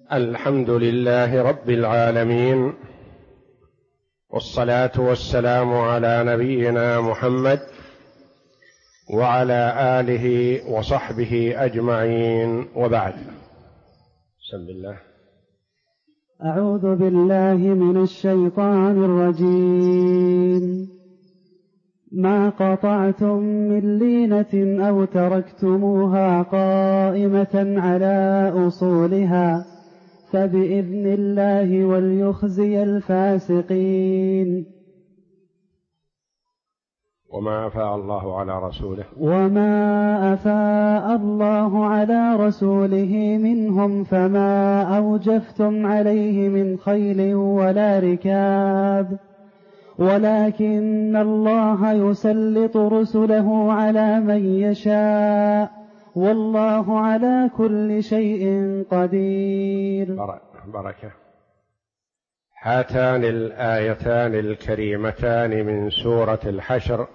الحمد لله رب العالمين، والصلاة والسلام على نبينا محمد وعلى آله وصحبه أجمعين، وبعد. بسم الله. أعوذ بالله من الشيطان الرجيم. ما قطعتم من لينة أو تركتموها قائمة على أصولها فبإذن الله وليخزي الفاسقين. وما أفاء الله على رسوله منهم فما أوجفتم عليه من خيل ولا ركاب، ولكن الله يسلط رسله على من يشاء، والله على كل شيء قدير. بركة. هاتان الآيتان الكريمتان من سورة الحشر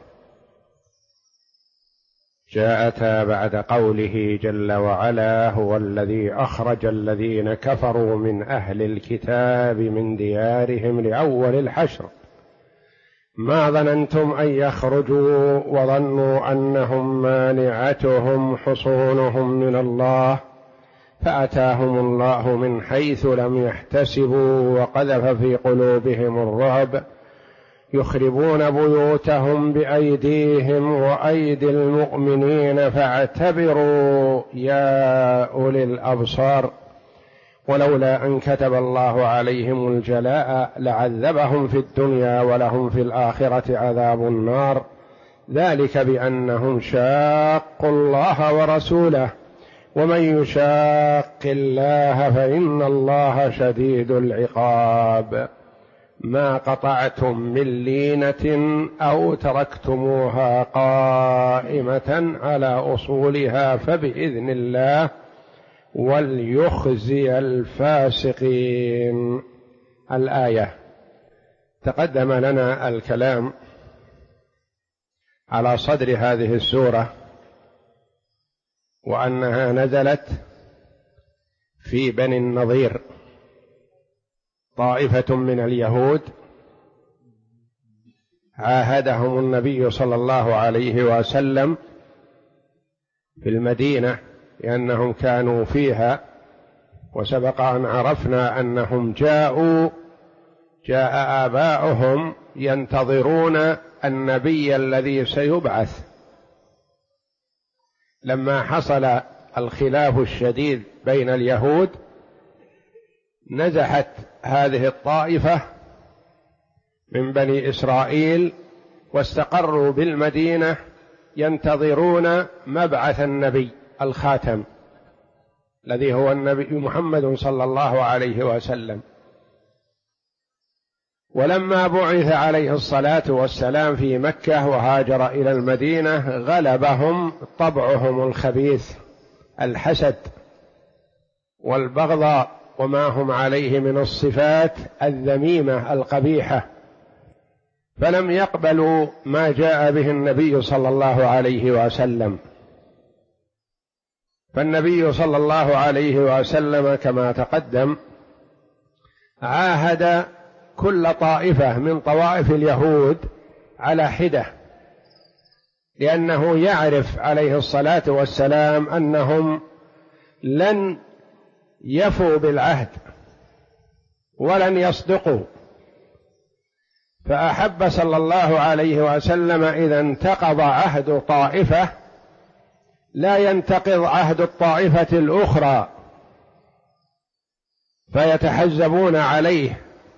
جاءتا بعد قوله جل وعلا: هو الذي أخرج الذين كفروا من أهل الكتاب من ديارهم لأول الحشر ما ظننتم أن يخرجوا وظنوا أنهم مانعتهم حصونهم من الله فأتاهم الله من حيث لم يحتسبوا وقذف في قلوبهم الرعب يخربون بيوتهم بأيديهم وأيدي المؤمنين فاعتبروا يا أولي الأبصار. ولولا أن كتب الله عليهم الجلاء لعذبهم في الدنيا ولهم في الآخرة عذاب النار، ذلك بأنهم شاقوا الله ورسوله، ومن يشاق الله فإن الله شديد العقاب. ما قطعتم من لينة أو تركتموها قائمة على أصولها فبإذن الله وليخزي الفاسقين. الآية. تقدم لنا الكلام على صدر هذه السورة وأنها نزلت في بني النضير، طائفة من اليهود عاهدهم النبي صلى الله عليه وسلم في المدينة لأنهم كانوا فيها، وسبق أن عرفنا أنهم جاء آباؤهم ينتظرون النبي الذي سيبعث. لما حصل الخلاف الشديد بين اليهود نزحت هذه الطائفة من بني إسرائيل واستقروا بالمدينة ينتظرون مبعث النبي الخاتم الذي هو النبي محمد صلى الله عليه وسلم. ولما بعث عليه الصلاة والسلام في مكة وهاجر إلى المدينة غلبهم طبعهم الخبيث، الحسد والبغضاء وما هم عليه من الصفات الذميمة القبيحة، فلم يقبلوا ما جاء به النبي صلى الله عليه وسلم. فالنبي صلى الله عليه وسلم كما تقدم عاهد كل طائفة من طوائف اليهود على حدة، لأنه يعرف عليه الصلاة والسلام أنهم لن يفوا بالعهد ولن يصدقوا، فأحب صلى الله عليه وسلم إذا انتقض عهد طائفة لا ينتقض عهد الطائفة الأخرى فيتحزبون عليه،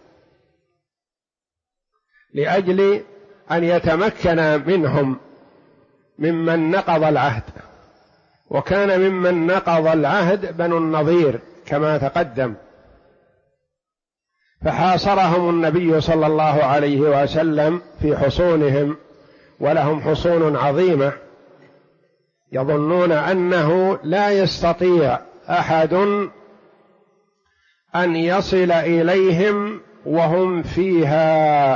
لأجل أن يتمكن منهم ممن نقض العهد. وكان ممن نقض العهد بنو النضير كما تقدم، فحاصرهم النبي صلى الله عليه وسلم في حصونهم، ولهم حصون عظيمة يظنون أنه لا يستطيع أحد أن يصل إليهم وهم فيها.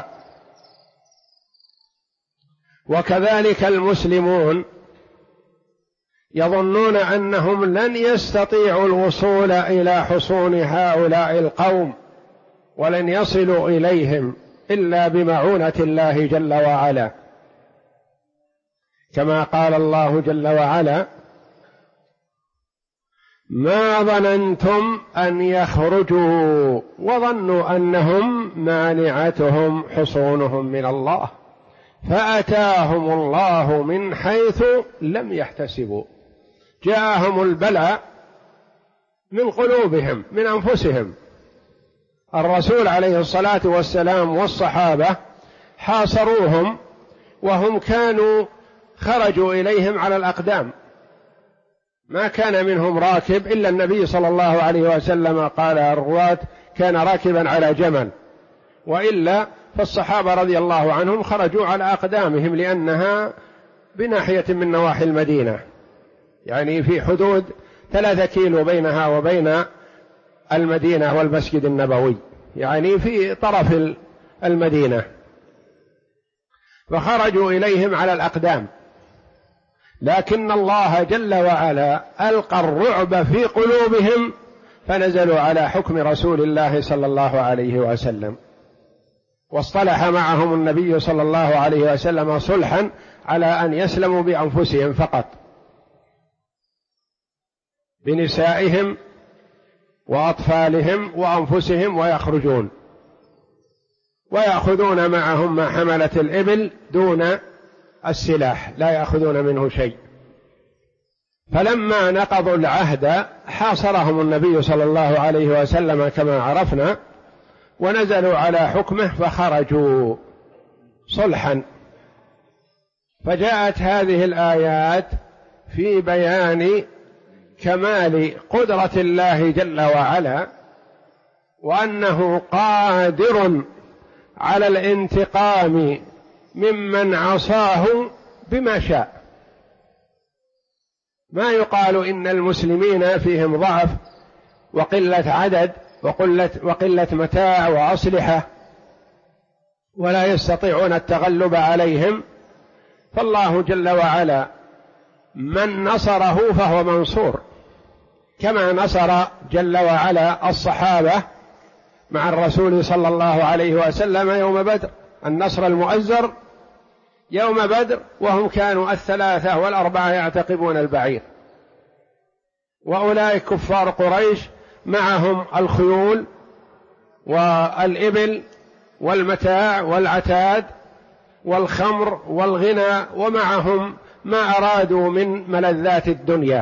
وكذلك المسلمون يظنون أنهم لن يستطيعوا الوصول إلى حصون هؤلاء القوم ولن يصلوا إليهم إلا بمعونة الله جل وعلا، كما قال الله جل وعلا: ما ظننتم أن يخرجوا وظنوا أنهم مانعتهم حصونهم من الله فأتاهم الله من حيث لم يحتسبوا. جاءهم البلاء من قلوبهم من أنفسهم. الرسول عليه الصلاة والسلام والصحابة حاصروهم وهم كانوا خرجوا إليهم على الأقدام، ما كان منهم راكب إلا النبي صلى الله عليه وسلم قال الرواة كان راكبا على جمل، وإلا فالصحابة رضي الله عنهم خرجوا على أقدامهم لأنها بناحية من نواحي المدينة، يعني في حدود 3 كيلو بينها وبين المدينة والمسجد النبوي، يعني في طرف المدينة، فخرجوا إليهم على الأقدام. لكن الله جل وعلا ألقى الرعب في قلوبهم فنزلوا على حكم رسول الله صلى الله عليه وسلم، واصطلح معهم النبي صلى الله عليه وسلم صلحا على أن يسلموا بأنفسهم فقط، بنسائهم وأطفالهم وأنفسهم، ويخرجون ويأخذون معهم ما حملت الإبل دون السلاح، لا يأخذون منه شيء. فلما نقضوا العهد حاصرهم النبي صلى الله عليه وسلم كما عرفنا، ونزلوا على حكمه فخرجوا صلحا. فجاءت هذه الآيات في بيان كمال قدرة الله جل وعلا، وأنه قادر على الانتقام ممن عصاه بما شاء. ما يقال إن المسلمين فيهم ضعف وقلة عدد وقلة متاع وأسلحة ولا يستطيعون التغلب عليهم، فالله جل وعلا من نصره فهو منصور، كما نصر جل وعلا الصحابة مع الرسول صلى الله عليه وسلم يوم بدر، النصر المؤزر يوم بدر، وهم كانوا 3 و4 يعتقبون البعير، وأولئك كفار قريش معهم الخيول والإبل والمتاع والعتاد والخمر والغنى، ومعهم ما أرادوا من ملذات الدنيا،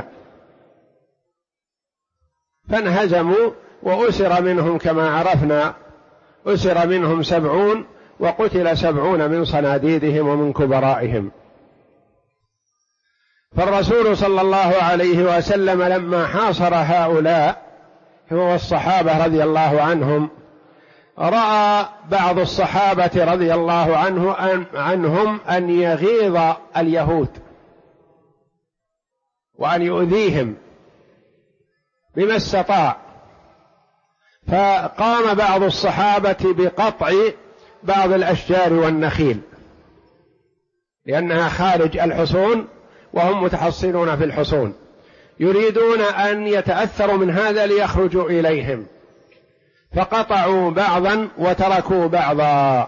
فانهزموا وأسر منهم كما عرفنا، أسر منهم 70 وقتل 70 من صناديدهم ومن كبرائهم. فالرسول صلى الله عليه وسلم لما حاصر هؤلاء هو والصحابة رضي الله عنهم، رأى بعض الصحابة رضي الله عنهم أن يغيظ اليهود وأن يؤذيهم بما استطاع، فقام بعض الصحابة بقطع بعض الأشجار والنخيل لأنها خارج الحصون وهم متحصنون في الحصون، يريدون أن يتأثروا من هذا ليخرجوا إليهم، فقطعوا بعضا وتركوا بعضا.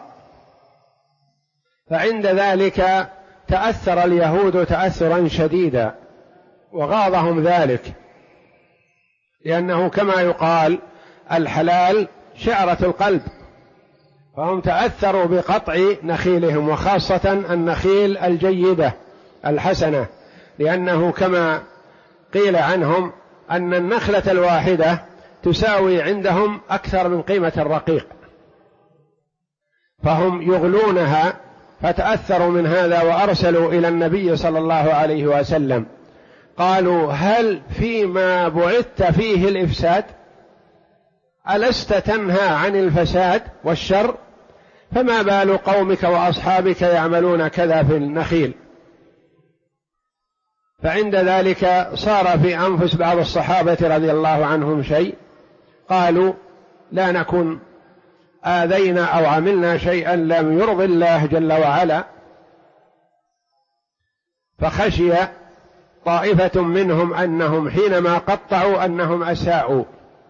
فعند ذلك تأثر اليهود تأثرا شديدا وغاضهم ذلك، لأنه كما يقال الحلال شعرة القلب، فهم تأثروا بقطع نخيلهم، وخاصة النخيل الجيدة الحسنة، لأنه كما قيل عنهم أن النخلة الواحدة تساوي عندهم أكثر من قيمة الرقيق، فهم يغلونها، فتأثروا من هذا وأرسلوا إلى النبي صلى الله عليه وسلم قالوا: هل فيما بعثت فيه الإفساد؟ ألست تنهى عن الفساد والشر؟ فما بال قومك وأصحابك يعملون كذا في النخيل؟ فعند ذلك صار في أنفس بعض الصحابة رضي الله عنهم شيء، قالوا: لا نكن آذينا أو عملنا شيئا لم يرضي الله جل وعلا، فخشي طائفة منهم أنهم حينما قطعوا أنهم أساءوا،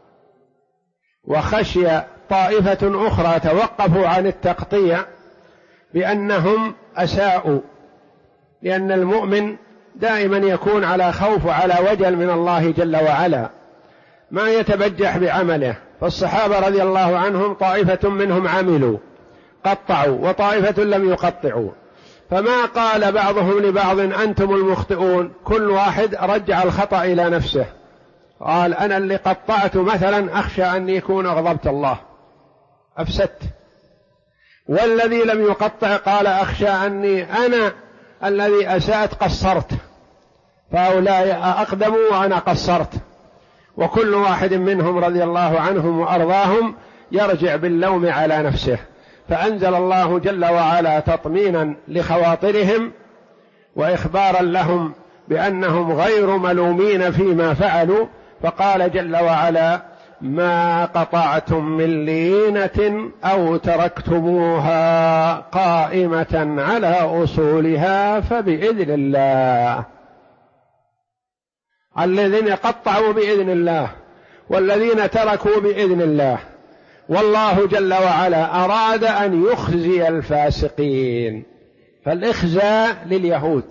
وخشي طائفة أخرى توقفوا عن التقطيع بأنهم أساءوا، لأن المؤمن دائما يكون على خوف وعلى وجل من الله جل وعلا، ما يتبجح بعمله. فالصحابة رضي الله عنهم طائفة منهم عملوا قطعوا وطائفة لم يقطعوا، فما قال بعضهم لبعض أنتم المخطئون، كل واحد رجع الخطأ إلى نفسه، قال أنا اللي قطعت مثلا أخشى أن يكون غضبت الله أفسدت، والذي لم يقطع قال أخشى أني أنا الذي أسأت قصرت، فهؤلاء أقدموا وأنا قصرت. وكل واحد منهم رضي الله عنهم وأرضاهم يرجع باللوم على نفسه، فأنزل الله جل وعلا تطمينا لخواطرهم وإخبارا لهم بأنهم غير ملومين فيما فعلوا، فقال جل وعلا ما قطعتم من لينة أو تركتموها قائمة على أصولها فبإذن الله. الذين قطعوا بإذن الله والذين تركوا بإذن الله، والله جل وعلا أراد أن يخزي الفاسقين، فالإخزاء لليهود،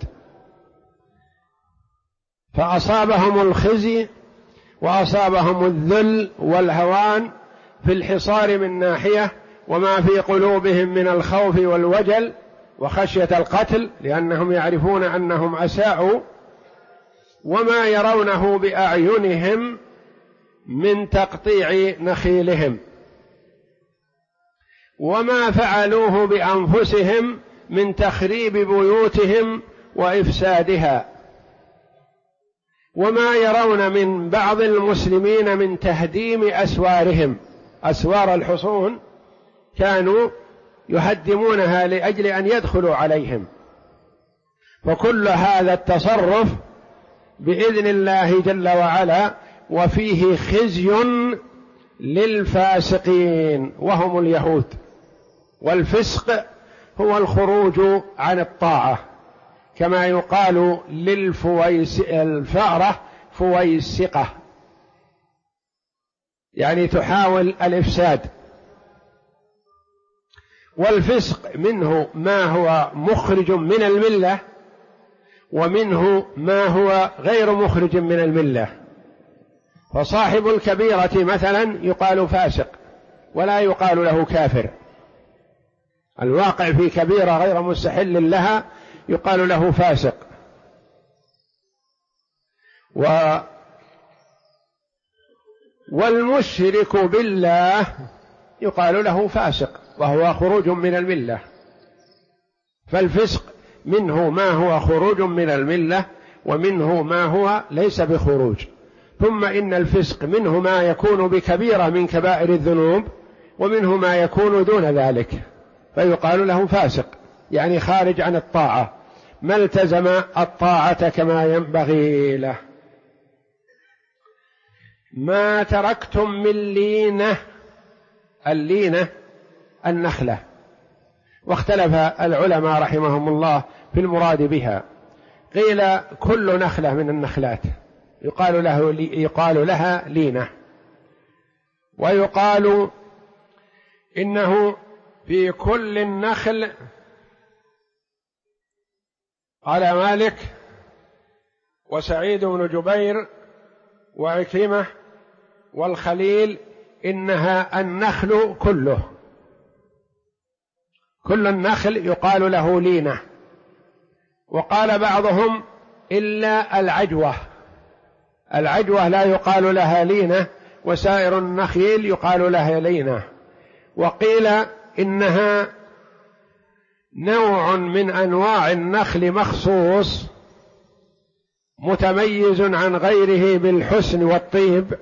فأصابهم الخزي وأصابهم الذل والهوان في الحصار من ناحية، وما في قلوبهم من الخوف والوجل وخشية القتل لأنهم يعرفون أنهم أساءوا، وما يرونه بأعينهم من تقطيع نخيلهم، وما فعلوه بأنفسهم من تخريب بيوتهم وإفسادها، وما يرون من بعض المسلمين من تهديم أسوارهم. أسوار الحصون كانوا يهدمونها لأجل أن يدخلوا عليهم، فكل هذا التصرف بإذن الله جل وعلا، وفيه خزي للفاسقين وهم اليهود. والفسق هو الخروج عن الطاعة، كما يقال الفأرة فويسقة، يعني تحاول الإفساد. والفسق منه ما هو مخرج من الملة، ومنه ما هو غير مخرج من الملة. فصاحب الكبيرة مثلا يقال فاسق ولا يقال له كافر، الواقع في كبيرة غير مستحل لها يقال له فاسق. والمشرك بالله يقال له فاسق، وهو خروج من الملة. فالفسق منه ما هو خروج من الملة، ومنه ما هو ليس بخروج. ثم إن الفسق منه ما يكون بكبيرة من كبائر الذنوب، ومنه ما يكون دون ذلك، فيقال له فاسق، يعني خارج عن الطاعة، ما التزم الطاعة كما ينبغي له. ما تركتم من لينة، اللينة النخلة، واختلف العلماء رحمهم الله في المراد بها. قيل كل نخلة من النخلات يقال لها لينة، ويقال إنه في كل النخل. قال مالك وسعيد بن جبير وعكرمة والخليل إنها النخل كله، كل النخل يقال له لينة. وقال بعضهم إلا العجوة، العجوة لا يقال لها لينة، وسائر النخيل يقال لها لينة. وقيل إنها نوع من أنواع النخل مخصوص متميز عن غيره بالحسن والطيب،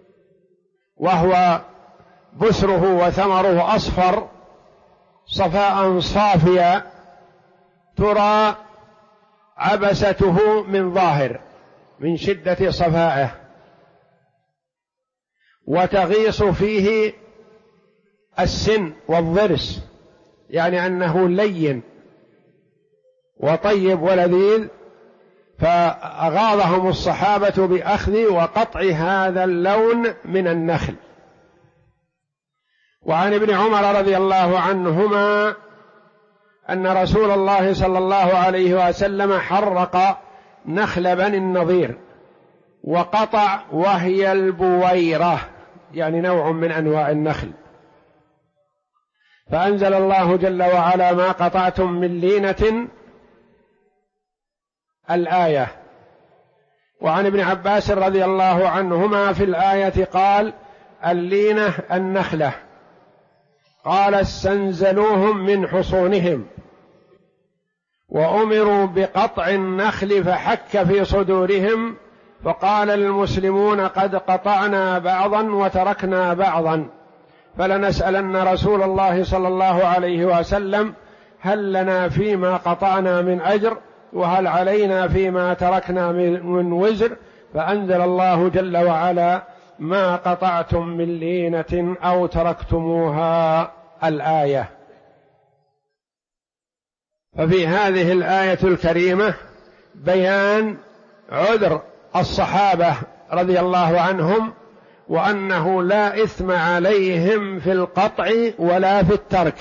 وهو بسره وثمره أصفر صفاء صافيا، ترى عبسته من ظاهر من شدة صفائه، وتغيص فيه السن والضرس، يعني أنه لين وطيب ولذيذ، فأغاظهم الصحابة بأخذ وقطع هذا اللون من النخل. وعن ابن عمر رضي الله عنهما أن رسول الله صلى الله عليه وسلم حرق نخل بني النضير وقطع وهي البويرة، يعني نوع من أنواع النخل، فأنزل الله جل وعلا ما قطعتم من لينة الآية. وعن ابن عباس رضي الله عنهما في الآية قال اللينة النخلة، قال استنزلوهم من حصونهم وأمروا بقطع النخل فحك في صدورهم، فقال المسلمون قد قطعنا بعضا وتركنا بعضا، فلنسألن رسول الله صلى الله عليه وسلم هل لنا فيما قطعنا من أجر وهل علينا فيما تركنا من وزر، فأنزل الله جل وعلا ما قطعتم من لينة أو تركتموها الآية. ففي هذه الآية الكريمة بيان عذر الصحابة رضي الله عنهم، وأنه لا إثم عليهم في القطع ولا في الترك.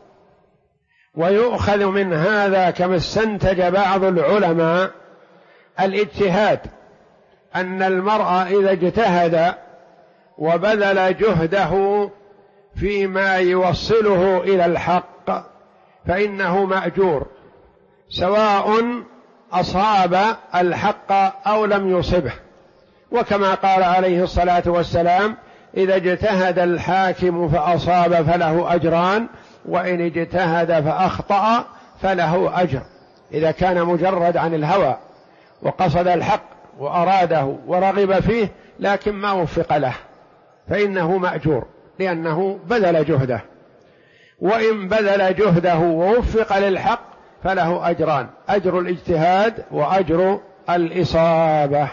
ويؤخذ من هذا كما استنتج بعض العلماء الاجتهاد، أن المرء إذا اجتهد وبذل جهده فيما يوصله إلى الحق فإنه مأجور، سواء أصاب الحق أو لم يصبه. وكما قال عليه الصلاة والسلام إذا اجتهد الحاكم فأصاب فله أجران، وإن اجتهد فأخطأ فله أجر. إذا كان مجرد عن الهوى وقصد الحق وأراده ورغب فيه لكن ما وفق له فإنه مأجور، لأنه بذل جهده. وإن بذل جهده ووفق للحق فله أجران، أجر الاجتهاد وأجر الإصابة.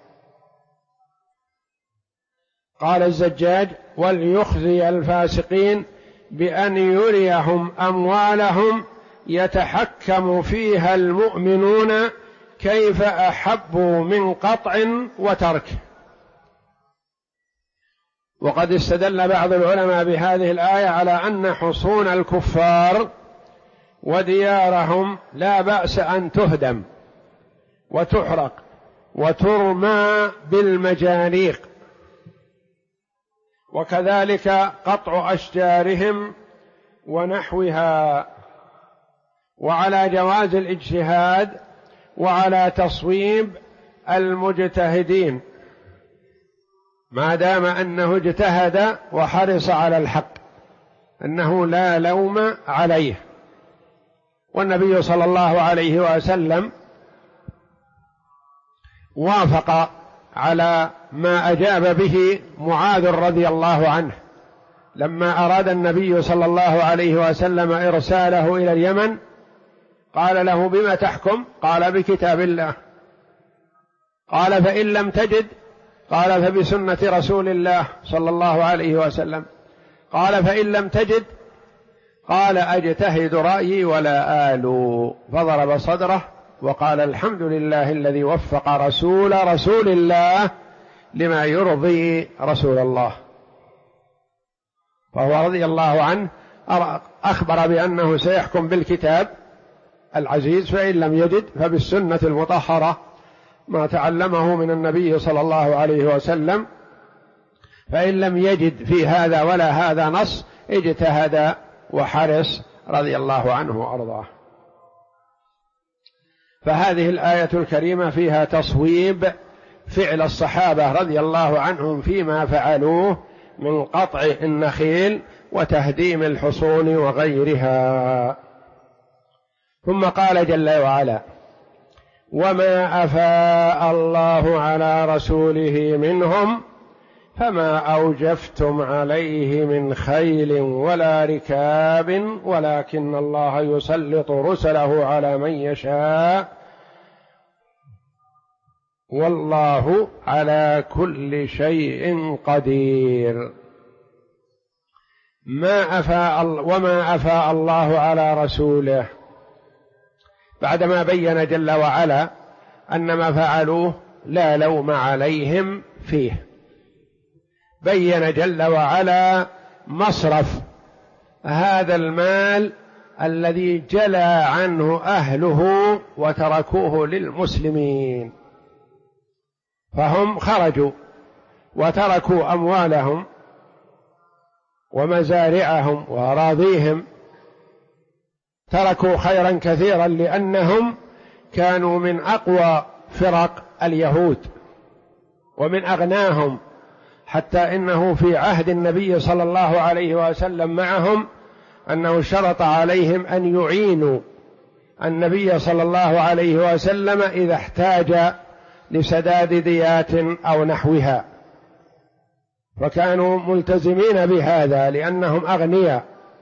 قال الزجاج وليخزي الفاسقين بأن يريهم أموالهم يتحكم فيها المؤمنون كيف أحبوا من قطع وترك. وقد استدل بعض العلماء بهذه الآية على أن حصون الكفار وديارهم لا بأس أن تهدم وتحرق وترمى بالمجانيق، وكذلك قطع أشجارهم ونحوها، وعلى جواز الاجتهاد وعلى تصويب المجتهدين ما دام أنه اجتهد وحرص على الحق، أنه لا لوم عليه. والنبي صلى الله عليه وسلم وافق على ما أجاب به معاذ رضي الله عنه لما أراد النبي صلى الله عليه وسلم إرساله إلى اليمن، قال له بما تحكم؟ قال بكتاب الله. قال فإن لم تجد؟ قال فبسنة رسول الله صلى الله عليه وسلم. قال فإن لم تجد؟ قال أجتهد رأيي ولا آلو، فضرب صدره وقال الحمد لله الذي وفق رسول الله لما يرضي رسول الله. فهو رضي الله عنه أخبر بأنه سيحكم بالكتاب العزيز، فإن لم يجد فبالسنة المطهرة ما تعلمه من النبي صلى الله عليه وسلم، فإن لم يجد في هذا ولا هذا نص اجتهد وحرص رضي الله عنه وأرضاه. فهذه الآية الكريمة فيها تصويب فعل الصحابة رضي الله عنهم فيما فعلوه من قطع النخيل وتهديم الحصون وغيرها. ثم قال جل وعلا وما أفاء الله على رسوله منهم فما أوجفتم عليه من خيل ولا ركاب ولكن الله يسلط رسله على من يشاء والله على كل شيء قدير. وما أفاء الله على رسوله، بعدما بين جل وعلا أن ما فعلوه لا لوم عليهم فيه. بين جل وعلا مصرف هذا المال الذي جلى عنه أهله وتركوه للمسلمين، فهم خرجوا وتركوا أموالهم ومزارعهم وأراضيهم، تركوا خيرا كثيرا لأنهم كانوا من أقوى فرق اليهود ومن أغناهم، حتى إنه في عهد النبي صلى الله عليه وسلم معهم أنه شرط عليهم أن يعينوا النبي صلى الله عليه وسلم إذا احتاج لسداد ديات أو نحوها، فكانوا ملتزمين بهذا لأنهم أغنياء،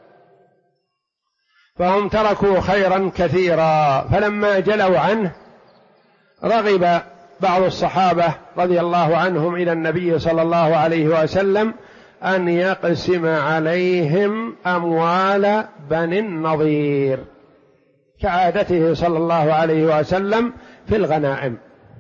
فهم تركوا خيرا كثيرا. فلما جلوا عنه رغب بعض الصحابة رضي الله عنهم إلى النبي صلى الله عليه وسلم أن يقسم عليهم أموال بني النضير كعادته صلى الله عليه وسلم في الغنائم.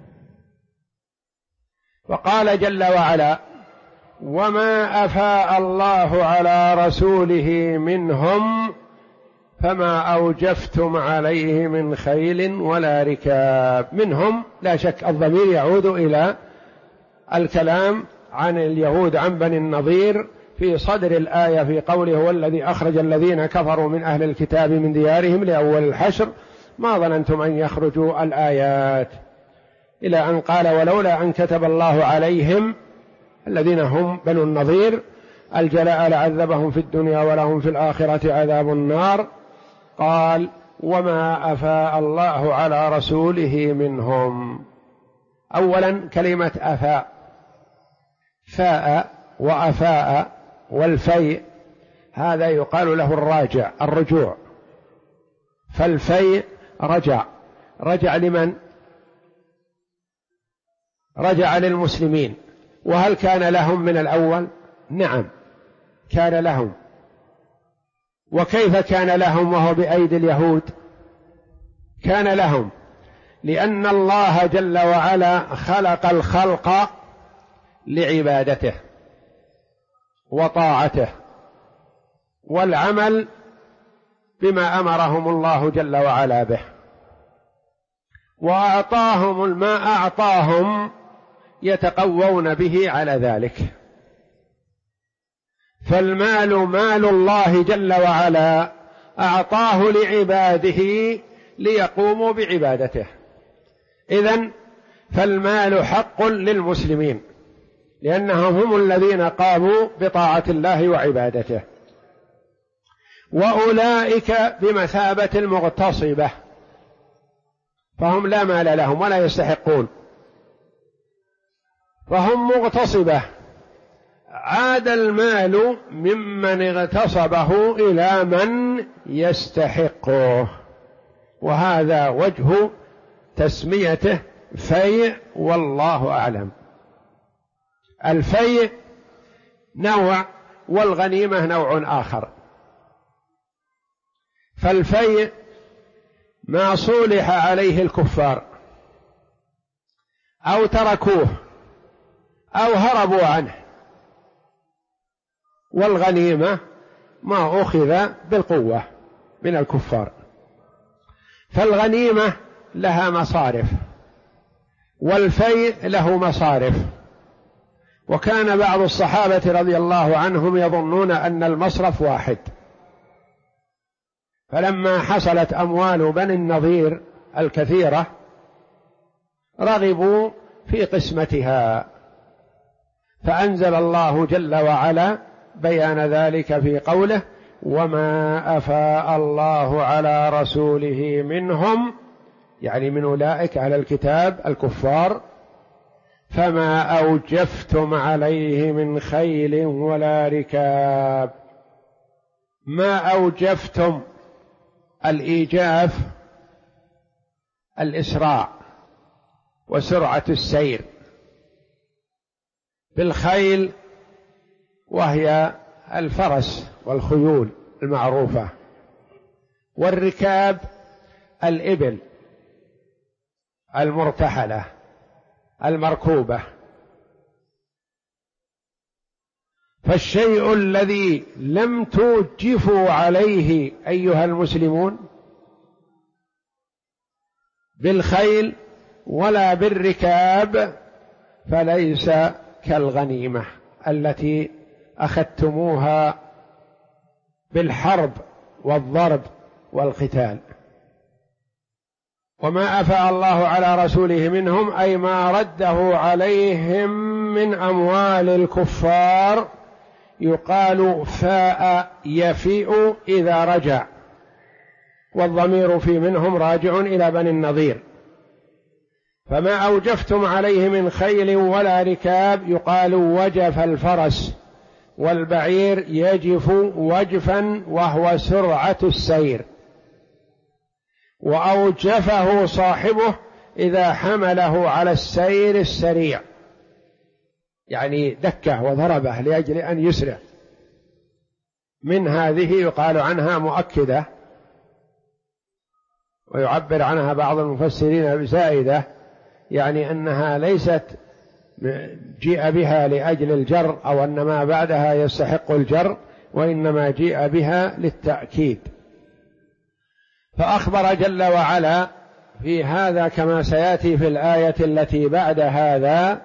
وقال جل وعلا: وما أفاء الله على رسوله منهم فما أوجفتم عليه من خيل ولا ركاب. منهم لا شك الضمير يعود إلى الكلام عن اليهود عن بني النضير في صدر الآية في قوله: هو الذي أخرج الذين كفروا من أهل الكتاب من ديارهم لأول الحشر ما ظننتم أن يخرجوا الآيات، إلى أن قال: ولولا أن كتب الله عليهم الذين هم بنو النضير الجلاء لعذبهم في الدنيا ولهم في الآخرة عذاب النار. قال: وما أفاء الله على رسوله منهم. أولا كلمة أفاء، فاء وأفاء والفيء هذا يقال له الرجوع، فالفيء رجع لمن؟ رجع للمسلمين. وهل كان لهم من الأول؟ نعم كان لهم. وكيف كان لهم وهو بأيدي اليهود؟ كان لهم لأن الله جل وعلا خلق الخلق لعبادته وطاعته والعمل بما أمرهم الله جل وعلا به، وأعطاهم ما أعطاهم يتقوون به على ذلك. فالمال مال الله جل وعلا أعطاه لعباده ليقوموا بعبادته. إذن فالمال حق للمسلمين لأنهم هم الذين قاموا بطاعة الله وعبادته، وأولئك بمثابة المغتصبة، فهم لا مال لهم ولا يستحقون، فهم مغتصبة. عاد المال ممن اغتصبه إلى من يستحقه، وهذا وجه تسميته فيء، والله أعلم. الفيء نوع والغنيمة نوع آخر. فالفيء ما صولح عليه الكفار أو تركوه أو هربوا عنه، والغنيمة ما أخذ بالقوة من الكفار. فالغنيمة لها مصارف والفيء له مصارف. وكان بعض الصحابة رضي الله عنهم يظنون أن المصرف واحد، فلما حصلت أموال بني النضير الكثيرة رغبوا في قسمتها، فأنزل الله جل وعلا بيان ذلك في قوله: وما أفاء الله على رسوله منهم، يعني من أولئك على الكتاب الكفار، فما أوجفتم عليه من خيل ولا ركاب. ما أوجفتم، الإيجاف الإسراع وسرعة السير، بالخيل وهي الفرس والخيول المعروفة، والركاب الإبل المرتحلة المركوبة. فالشيء الذي لم توجفوا عليه أيها المسلمون بالخيل ولا بالركاب فليس كالغنيمة التي أخذتموها بالحرب والضرب والقتال. وما أفاء الله على رسوله منهم أي ما رده عليهم من أموال الكفار، يقال فاء يفيء إذا رجع، والضمير في منهم راجع إلى بني النضير. فما أوجفتم عليه من خيل ولا ركاب يقال وجف الفرس، والبعير يجف وجفا وهو سرعة السير، وأوجفه صاحبه إذا حمله على السير السريع، يعني دكه وضربه لأجل أن يسرع. من هذه يقال عنها مؤكدة، ويعبر عنها بعض المفسرين بزائدة، يعني أنها ليست جيء بها لأجل الجر أو أن ما بعدها يستحق الجر، وإنما جيء بها للتأكيد. فأخبر جل وعلا في هذا كما سيأتي في الآية التي بعد هذا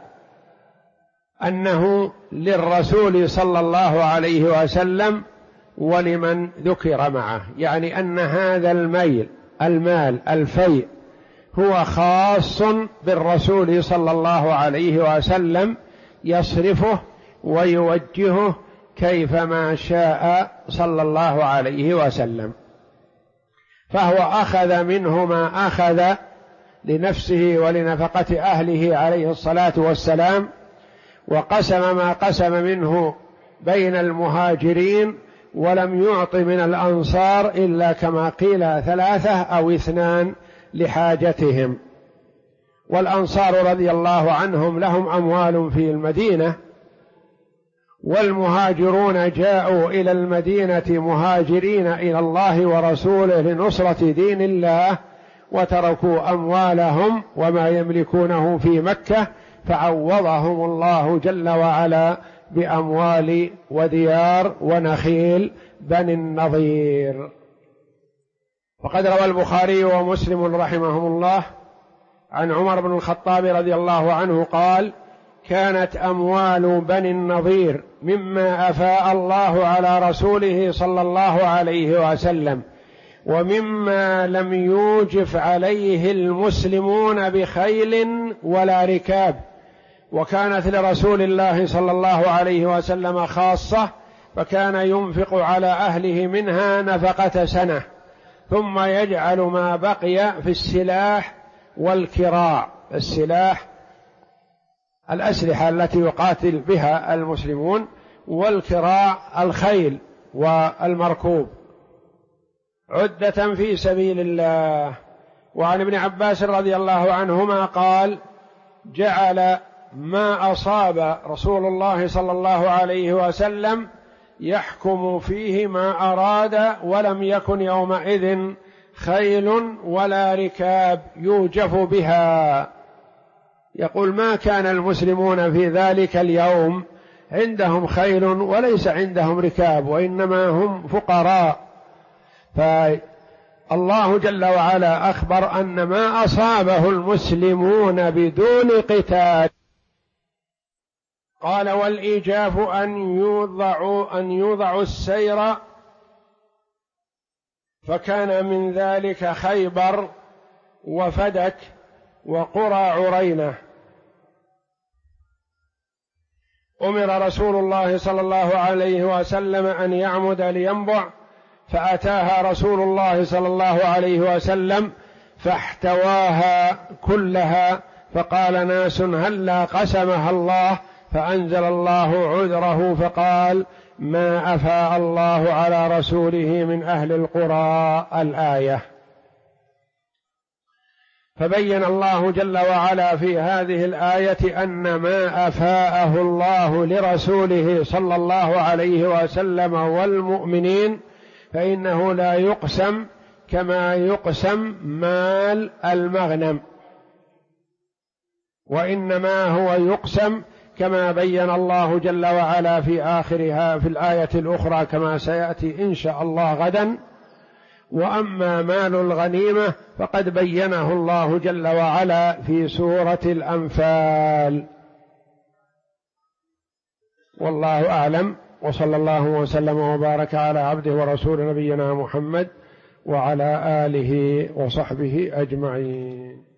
أنه للرسول صلى الله عليه وسلم ولمن ذكر معه، يعني أن هذا المال الفيء هو خاص بالرسول صلى الله عليه وسلم، يصرفه ويوجهه كيفما شاء صلى الله عليه وسلم. فهو أخذ منه ما أخذ لنفسه ولنفقة أهله عليه الصلاة والسلام، وقسم ما قسم منه بين المهاجرين، ولم يعط من الأنصار إلا كما قيل 3 أو 2 لحاجتهم. والأنصار رضي الله عنهم لهم أموال في المدينة، والمهاجرون جاءوا إلى المدينة مهاجرين إلى الله ورسوله لنصرة دين الله، وتركوا أموالهم وما يملكونه في مكة، فعوضهم الله جل وعلا بأموال وديار ونخيل بني النضير. فقد روى البخاري ومسلم رحمهم الله عن عمر بن الخطاب رضي الله عنه قال: كانت أموال بني النضير مما أفاء الله على رسوله صلى الله عليه وسلم، ومما لم يوجف عليه المسلمون بخيل ولا ركاب، وكانت لرسول الله صلى الله عليه وسلم خاصة، فكان ينفق على أهله منها نفقة سنة، ثم يجعل ما بقي في السلاح والكراع. السلاح الأسلحة التي يقاتل بها المسلمون، والكراع الخيل والمركوب عدة في سبيل الله. وعن ابن عباس رضي الله عنهما قال: جعل ما أصاب رسول الله صلى الله عليه وسلم يحكم فيه ما أراد، ولم يكن يومئذ خيل ولا ركاب يوجف بها. يقول: ما كان المسلمون في ذلك اليوم عندهم خيل وليس عندهم ركاب، وإنما هم فقراء. فالله جل وعلا أخبر أن ما أصابه المسلمون بدون قتال. قال: والإيجاف أن يوضعوا السير، فكان من ذلك خيبر وفدك وقرى عرينة. أمر رسول الله صلى الله عليه وسلم أن يعمد لينبع، فأتاها رسول الله صلى الله عليه وسلم فاحتواها كلها، فقال ناس: هلا قسمها الله؟ فأنزل الله عذره فقال: ما أفاء الله على رسوله من أهل القرى. الآية. فبين الله جل وعلا في هذه الآية أن ما أفاءه الله لرسوله صلى الله عليه وسلم والمؤمنين فإنه لا يقسم كما يقسم مال المغنم، وإنما هو يقسم كما بين الله جل وعلا في آخرها في الآية الأخرى كما سيأتي إن شاء الله غدا. وأما مال الغنيمة فقد بينه الله جل وعلا في سورة الأنفال. والله أعلم، وصلى الله وسلم وبارك على عبده ورسول نبينا محمد وعلى آله وصحبه أجمعين.